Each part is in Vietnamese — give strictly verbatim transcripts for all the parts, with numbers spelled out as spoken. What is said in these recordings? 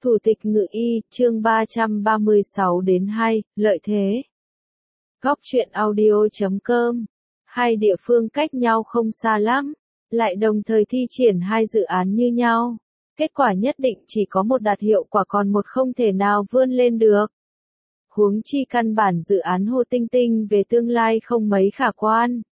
Thủ tịch Ngự Y, chương ba trăm ba mươi sáu đến hai, lợi thế. Góc truyện audio chấm com. Hai địa phương cách nhau không xa lắm, lại đồng thời thi triển hai dự án như nhau. Kết quả nhất định chỉ có một đạt hiệu quả còn một không thể nào vươn lên được. Huống chi căn bản dự án Hồ Tinh Tinh về tương lai không mấy khả quan.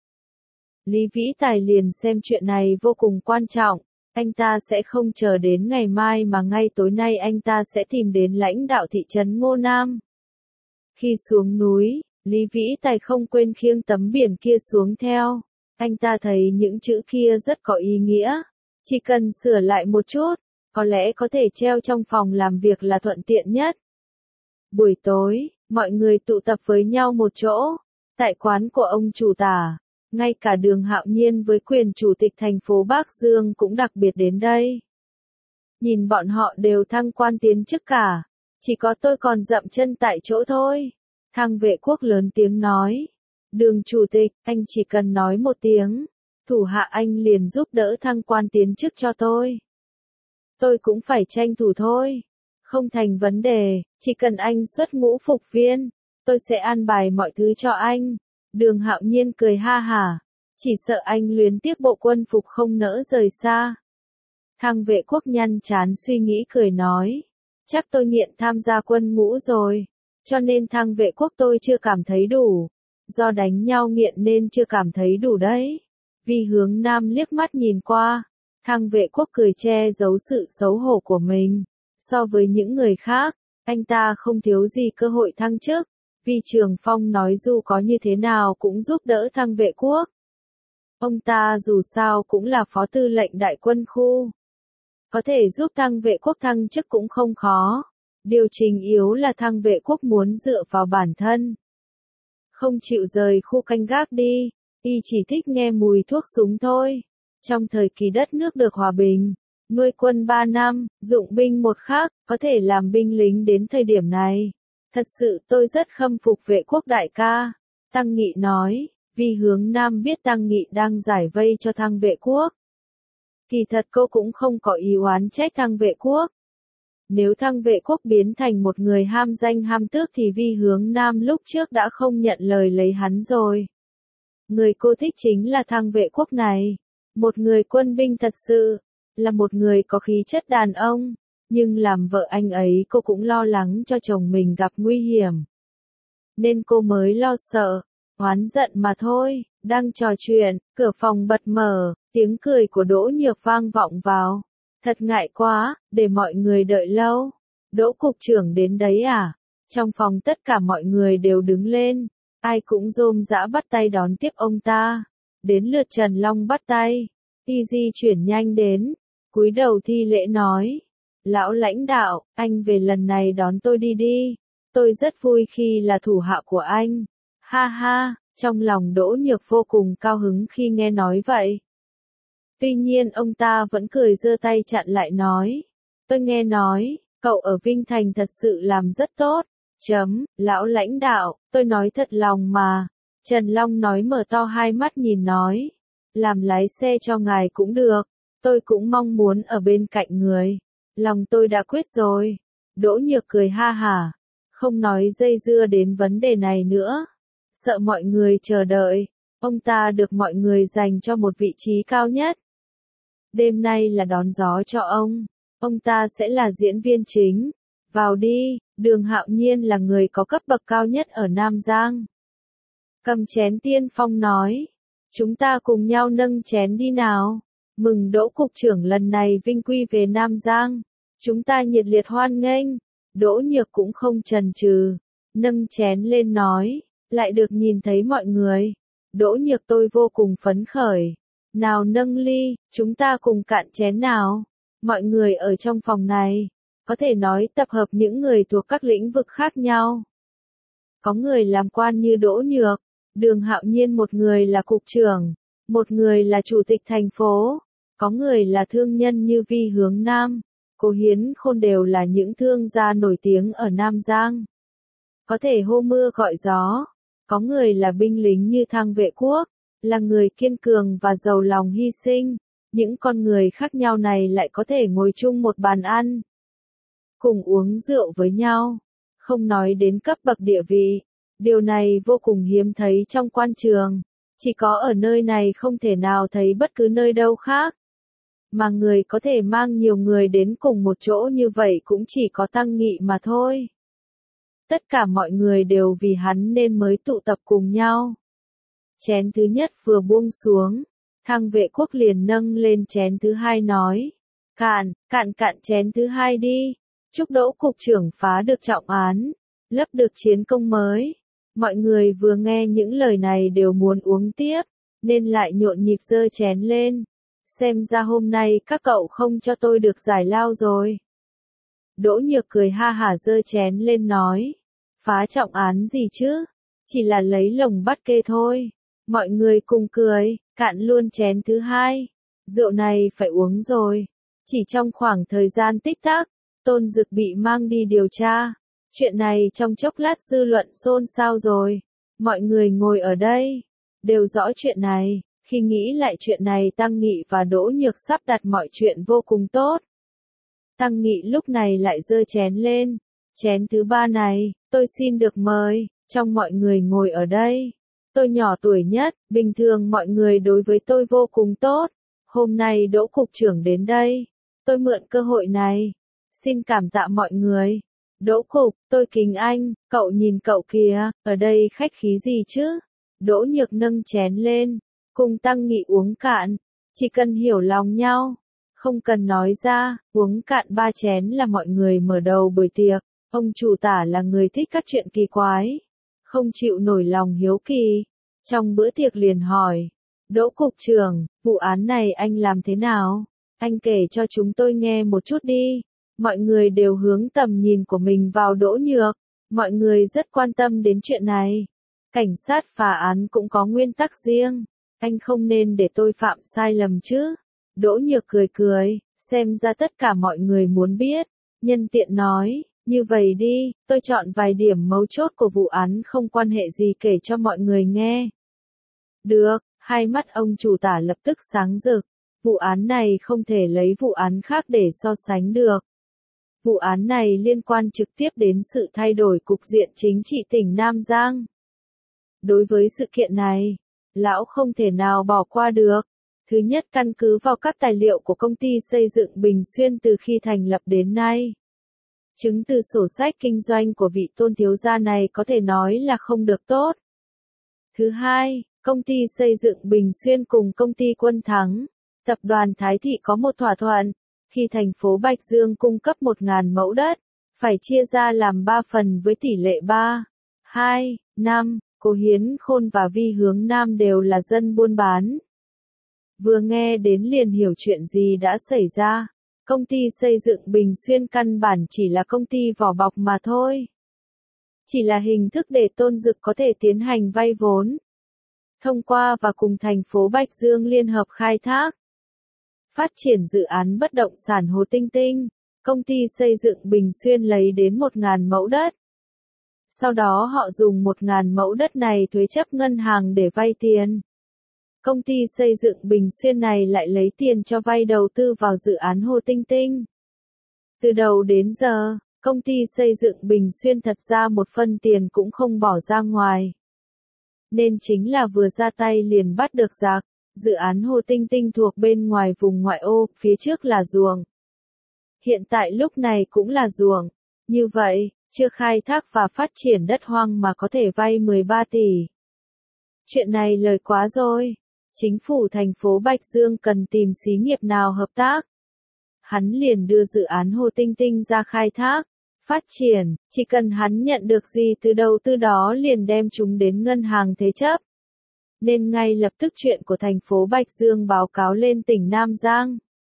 Lý Vĩ Tài liền xem chuyện này vô cùng quan trọng. Anh ta sẽ không chờ đến ngày mai mà ngay tối nay anh ta sẽ tìm đến lãnh đạo thị trấn Ngô Nam. Khi xuống núi, Lý Vĩ Tài không quên khiêng tấm biển kia xuống theo. Anh ta thấy những chữ kia rất có ý nghĩa. Chỉ cần sửa lại một chút, có lẽ có thể treo trong phòng làm việc là thuận tiện nhất. Buổi tối, mọi người tụ tập với nhau một chỗ, tại quán của ông chủ tả. Ngay cả Đường Hạo Nhiên với quyền chủ tịch thành phố Bắc Dương cũng đặc biệt đến đây. Nhìn bọn họ đều thăng quan tiến chức cả, chỉ có tôi còn dậm chân tại chỗ thôi. Thang Vệ Quốc lớn tiếng nói, Đường chủ tịch, anh chỉ cần nói một tiếng, thủ hạ anh liền giúp đỡ thăng quan tiến chức cho tôi. Tôi cũng phải tranh thủ thôi, không thành vấn đề, chỉ cần anh xuất ngũ phục viên, tôi sẽ an bài mọi thứ cho anh. Đường Hạo Nhiên cười ha hả, chỉ sợ anh luyến tiếc bộ quân phục không nỡ rời xa. Thang Vệ Quốc nhăn chán suy nghĩ cười nói, chắc tôi nghiện tham gia quân ngũ rồi, cho nên Thang Vệ Quốc tôi chưa cảm thấy đủ, do đánh nhau nghiện nên chưa cảm thấy đủ đấy. Vì Hướng Nam liếc mắt nhìn qua, Thang Vệ Quốc cười che giấu sự xấu hổ của mình, so với những người khác, anh ta không thiếu gì cơ hội thăng chức. Vì Trường Phong nói dù có như thế nào cũng giúp đỡ Thang Vệ Quốc. Ông ta dù sao cũng là phó tư lệnh đại quân khu. Có thể giúp Thang Vệ Quốc thăng chức cũng không khó. Điều trình yếu là Thang Vệ Quốc muốn dựa vào bản thân. Không chịu rời khu canh gác đi, y chỉ thích nghe mùi thuốc súng thôi. Trong thời kỳ đất nước được hòa bình, nuôi quân ba năm, dụng binh một khác, có thể làm binh lính đến thời điểm này. Thật sự tôi rất khâm phục Vệ Quốc đại ca. Tăng Nghị nói, vì Hướng Nam biết Tăng Nghị đang giải vây cho Thang Vệ Quốc. Kỳ thật cô cũng không có ý oán trách Thang Vệ Quốc. Nếu Thang Vệ Quốc biến thành một người ham danh ham tước thì vì Hướng Nam lúc trước đã không nhận lời lấy hắn rồi. Người cô thích chính là Thang Vệ Quốc này. Một người quân binh thật sự, là một người có khí chất đàn ông. Nhưng làm vợ anh ấy cô cũng lo lắng cho chồng mình gặp nguy hiểm. Nên cô mới lo sợ, oán giận mà thôi. Đang trò chuyện, cửa phòng bật mở, tiếng cười của Đỗ Nhược vang vọng vào. Thật ngại quá, để mọi người đợi lâu. Đỗ cục trưởng đến đấy à? Trong phòng tất cả mọi người đều đứng lên. Ai cũng rôm rã bắt tay đón tiếp ông ta. Đến lượt Trần Long bắt tay. Y di chuyển nhanh đến. Cúi đầu thi lễ nói. Lão lãnh đạo, anh về lần này đón tôi đi đi. Tôi rất vui khi là thủ hạ của anh. Ha ha, trong lòng Đỗ Nhược vô cùng cao hứng khi nghe nói vậy. Tuy nhiên ông ta vẫn cười giơ tay chặn lại nói. Tôi nghe nói, cậu ở Vinh Thành thật sự làm rất tốt. Chấm, lão lãnh đạo, tôi nói thật lòng mà. Trần Long nói mở to hai mắt nhìn nói. Làm lái xe cho ngài cũng được. Tôi cũng mong muốn ở bên cạnh người. Lòng tôi đã quyết rồi. Đỗ Nhược cười ha hả. Không nói dây dưa đến vấn đề này nữa. Sợ mọi người chờ đợi. Ông ta được mọi người dành cho một vị trí cao nhất. Đêm nay là đón gió cho ông. Ông ta sẽ là diễn viên chính. Vào đi, Đường Hạo Nhiên là người có cấp bậc cao nhất ở Nam Giang. Cầm chén tiên phong nói. Chúng ta cùng nhau nâng chén đi nào. Mừng Đỗ cục trưởng lần này vinh quy về Nam Giang. Chúng ta nhiệt liệt hoan nghênh. Đỗ Nhược cũng không chần chừ, nâng chén lên nói, lại được nhìn thấy mọi người. Đỗ Nhược tôi vô cùng phấn khởi. Nào nâng ly, chúng ta cùng cạn chén nào. Mọi người ở trong phòng này, có thể nói tập hợp những người thuộc các lĩnh vực khác nhau. Có người làm quan như Đỗ Nhược, Đường Hạo Nhiên, một người là cục trưởng, một người là chủ tịch thành phố, có người là thương nhân như Vi Hướng Nam. Cô Hiến Khôn đều là những thương gia nổi tiếng ở Nam Giang. Có thể hô mưa gọi gió. Có người là binh lính như Thang Vệ Quốc, là người kiên cường và giàu lòng hy sinh. Những con người khác nhau này lại có thể ngồi chung một bàn ăn. cùng uống rượu với nhau, không nói đến cấp bậc địa vị. Điều này vô cùng hiếm thấy trong quan trường, chỉ có ở nơi này không thể nào thấy bất cứ nơi đâu khác. Mà người có thể mang nhiều người đến cùng một chỗ như vậy cũng chỉ có Tăng Nghị mà thôi. Tất cả mọi người đều vì hắn nên mới tụ tập cùng nhau. Chén thứ nhất vừa buông xuống, Thăng Vệ Quốc liền nâng lên chén thứ hai nói. Cạn, cạn cạn chén thứ hai đi. Chúc Đỗ cục trưởng phá được trọng án, lấp được chiến công mới. Mọi người vừa nghe những lời này đều muốn uống tiếp, nên lại nhộn nhịp giơ chén lên. Xem ra hôm nay các cậu không cho tôi được giải lao rồi. Đỗ Nhược cười ha hả giơ chén lên nói. Phá trọng án gì chứ? Chỉ là lấy lồng bắt kê thôi. Mọi người cùng cười, cạn luôn chén thứ hai. Rượu này phải uống rồi. Chỉ trong khoảng thời gian tích tắc, Tôn Dực bị mang đi điều tra. Chuyện này trong chốc lát dư luận xôn xao rồi. Mọi người ngồi ở đây, đều rõ chuyện này. Khi nghĩ lại chuyện này Tăng Nghị và Đỗ Nhược sắp đặt mọi chuyện vô cùng tốt. Tăng Nghị lúc này lại giơ chén lên. Chén thứ ba này, tôi xin được mời, trong mọi người ngồi ở đây. Tôi nhỏ tuổi nhất, bình thường mọi người đối với tôi vô cùng tốt. Hôm nay Đỗ cục trưởng đến đây. Tôi mượn cơ hội này. Xin cảm tạ mọi người. Đỗ cục, tôi kính anh, cậu nhìn cậu kìa, ở đây khách khí gì chứ? Đỗ Nhược nâng chén lên, cùng Tăng Nghị uống cạn. Chỉ cần hiểu lòng nhau, không cần nói ra, uống cạn ba chén là mọi người mở đầu buổi tiệc. Ông chủ tả là người thích các chuyện kỳ quái, không chịu nổi lòng hiếu kỳ. Trong bữa tiệc liền hỏi, Đỗ cục trưởng, vụ án này anh làm thế nào? Anh kể cho chúng tôi nghe một chút đi. Mọi người đều hướng tầm nhìn của mình vào Đỗ Nhược. Mọi người rất quan tâm đến chuyện này. Cảnh sát phá án cũng có nguyên tắc riêng. Anh không nên để tôi phạm sai lầm chứ. Đỗ Nhược cười cười, xem ra tất cả mọi người muốn biết. Nhân tiện nói, như vậy đi, tôi chọn vài điểm mấu chốt của vụ án không quan hệ gì kể cho mọi người nghe. Được, hai mắt ông chủ tả lập tức sáng rực. Vụ án này không thể lấy vụ án khác để so sánh được. Vụ án này liên quan trực tiếp đến sự thay đổi cục diện chính trị tỉnh Nam Giang. Đối với sự kiện này, lão không thể nào bỏ qua được. Thứ nhất, căn cứ vào các tài liệu của công ty xây dựng Bình Xuyên từ khi thành lập đến nay. Chứng từ sổ sách kinh doanh của vị Tôn thiếu gia này có thể nói là không được tốt. Thứ hai, công ty xây dựng Bình Xuyên cùng công ty Quân Thắng, tập đoàn Thái Thị có một thỏa thuận. Khi thành phố Bạch Dương cung cấp một nghìn mẫu đất, phải chia ra làm ba phần với tỷ lệ ba, hai, năm, Cố Hiến Khôn và Vi Hướng Nam đều là dân buôn bán. Vừa nghe đến liền hiểu chuyện gì đã xảy ra. Công ty xây dựng Bình Xuyên căn bản chỉ là công ty vỏ bọc mà thôi. Chỉ là hình thức để Tôn Dực có thể tiến hành vay vốn. Thông qua và cùng thành phố Bạch Dương liên hợp khai thác. Phát triển dự án bất động sản Hồ Tinh Tinh, công ty xây dựng Bình Xuyên lấy đến một nghìn mẫu đất. Sau đó họ dùng một nghìn mẫu đất này thuê chấp ngân hàng để vay tiền. Công ty xây dựng Bình Xuyên này lại lấy tiền cho vay đầu tư vào dự án Hồ Tinh Tinh. Từ đầu đến giờ, công ty xây dựng Bình Xuyên thật ra một phân tiền cũng không bỏ ra ngoài. Nên chính là vừa ra tay liền bắt được giặc. Dự án Hồ Tinh Tinh thuộc bên ngoài vùng ngoại ô, phía trước là ruộng. Hiện tại lúc này cũng là ruộng. Như vậy, chưa khai thác và phát triển đất hoang mà có thể vay mười ba tỷ. Chuyện này lời quá rồi. Chính phủ thành phố Bạch Dương cần tìm xí nghiệp nào hợp tác. Hắn liền đưa dự án Hồ Tinh Tinh ra khai thác, phát triển, chỉ cần hắn nhận được gì từ đầu tư đó liền đem chúng đến ngân hàng thế chấp. Nên ngay lập tức chuyện của thành phố Bạch Dương báo cáo lên tỉnh Nam Giang.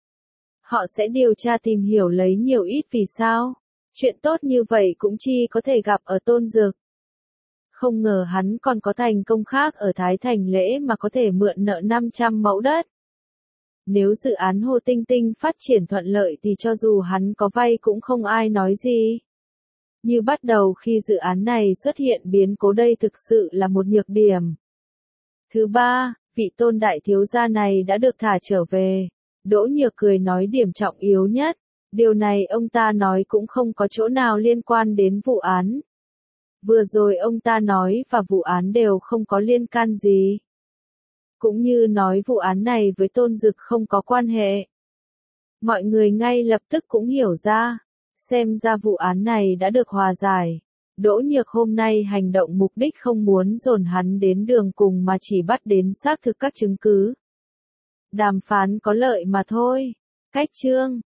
Họ sẽ điều tra tìm hiểu lấy nhiều ít vì sao. Chuyện tốt như vậy cũng chi có thể gặp ở Tôn Dực. Không ngờ hắn còn có thành công khác ở Thái Thành Lễ mà có thể mượn nợ năm trăm mẫu đất. Nếu dự án Hồ Tinh Tinh phát triển thuận lợi thì cho dù hắn có vay cũng không ai nói gì. Như bắt đầu khi dự án này xuất hiện biến cố đây thực sự là một nhược điểm. Thứ ba, vị Tôn đại thiếu gia này đã được thả trở về. Đỗ Nhược cười nói điểm trọng yếu nhất. Điều này ông ta nói cũng không có chỗ nào liên quan đến vụ án. Vừa rồi ông ta nói và vụ án đều không có liên can gì. Cũng như nói vụ án này với Tôn Dực không có quan hệ. Mọi người ngay lập tức cũng hiểu ra. Xem ra vụ án này đã được hòa giải. Đỗ Nhược hôm nay hành động mục đích không muốn dồn hắn đến đường cùng mà chỉ bắt đến xác thực các chứng cứ. Đàm phán có lợi mà thôi. Cách chương